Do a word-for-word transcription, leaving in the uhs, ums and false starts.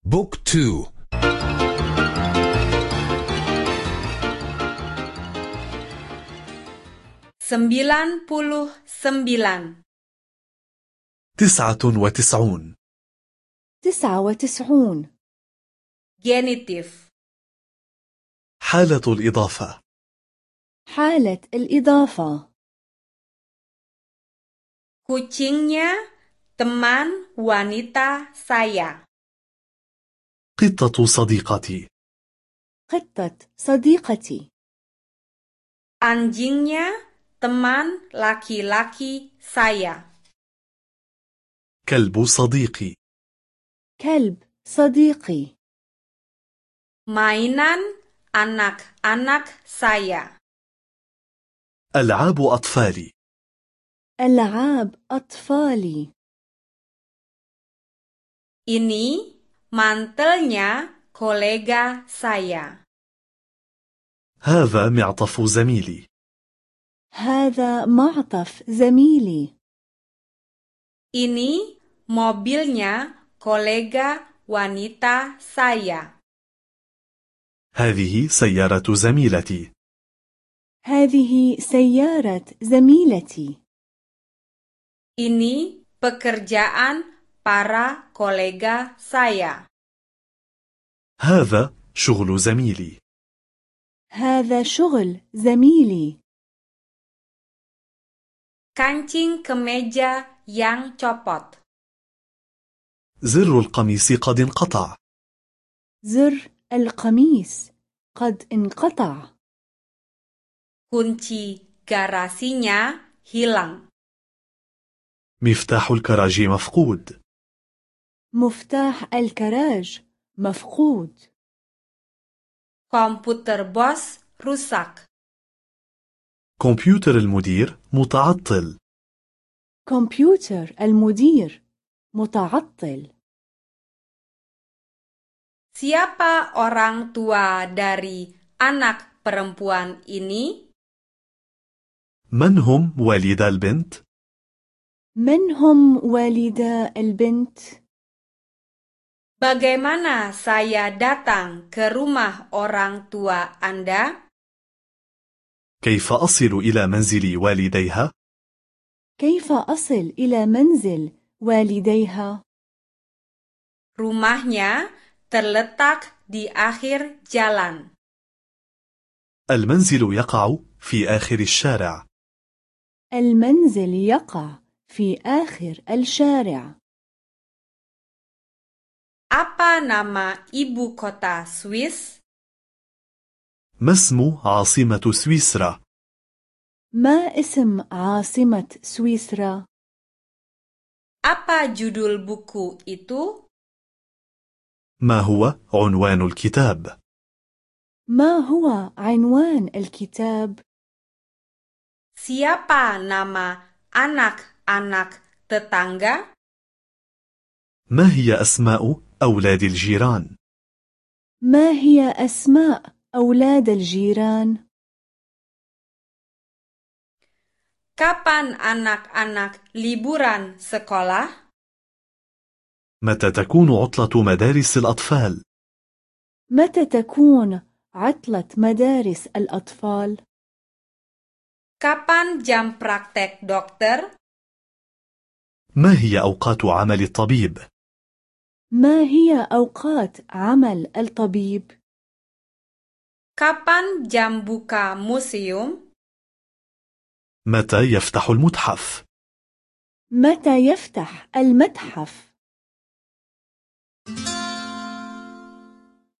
بوك تو. Sembilan puluh sembilan. تسعة وتسعون. تسعة وتسعون. Genitif. حالة الإضافة. حالة الإضافة. Kucingnya teman wanita saya. قطة صديقتي. قطة صديقتي. Anjingnya teman laki-laki saya. كلب صديقي. كلب صديقي. Mainan anak-anak saya. ألعاب أطفالي. ألعاب أطفالي. Ini mantelnya kolega saya. هذا معطف زميلي. هذا معطف زميلي. Ini mobilnya kolega wanita saya. هذه سيارة زميلتي. هذه سيارة زميلتي. Ini pekerjaan para kolega saya. هذا شغل زميلي. هذا شغل زميلي. Kancing kemeja yang copot. زر القميص قد انقطع. زر القميص قد انقطع. Kunci garasinya hilang. مفتاح الكراج مفقود. مفتاح الكراج مفقود. Komputer bos rusak. كمبيوتر المدير متعطل. كمبيوتر المدير متعطل. Siapa orang tua dari anak perempuan ini? من هم والدا البنت؟ من هم والدا البنت؟ Bagaimana saya datang ke rumah orang tua Anda? كيف أصل إلى منزل والديها؟ كيف أصل إلى منزل والديها؟ Rumahnya terletak di akhir jalan. المنزل يقع في آخر الشارع. المنزل يقع في آخر الشارع. Apa nama ibu kota Swiss? ما اسم عاصمة سويسرا؟ ما اسم عاصمة سويسرا؟ Apa judul buku itu? ما هو عنوان الكتاب؟ ما هو عنوان الكتاب؟ Siapa nama anak-anak tetangga? ما هي أسماء أولاد الجيران؟ ما هي أسماء أولاد الجيران؟ Kapan anak-anak liburan sekolah? متى تكون عطلة مدارس الأطفال؟ متى تكون عطلة مدارس الأطفال؟ Kapan jam praktek dokter? ما هي أوقات عمل الطبيب؟ ما هي أوقات عمل الطبيب؟ Kapan jam buka museum? متى يفتح المتحف؟ متى يفتح المتحف؟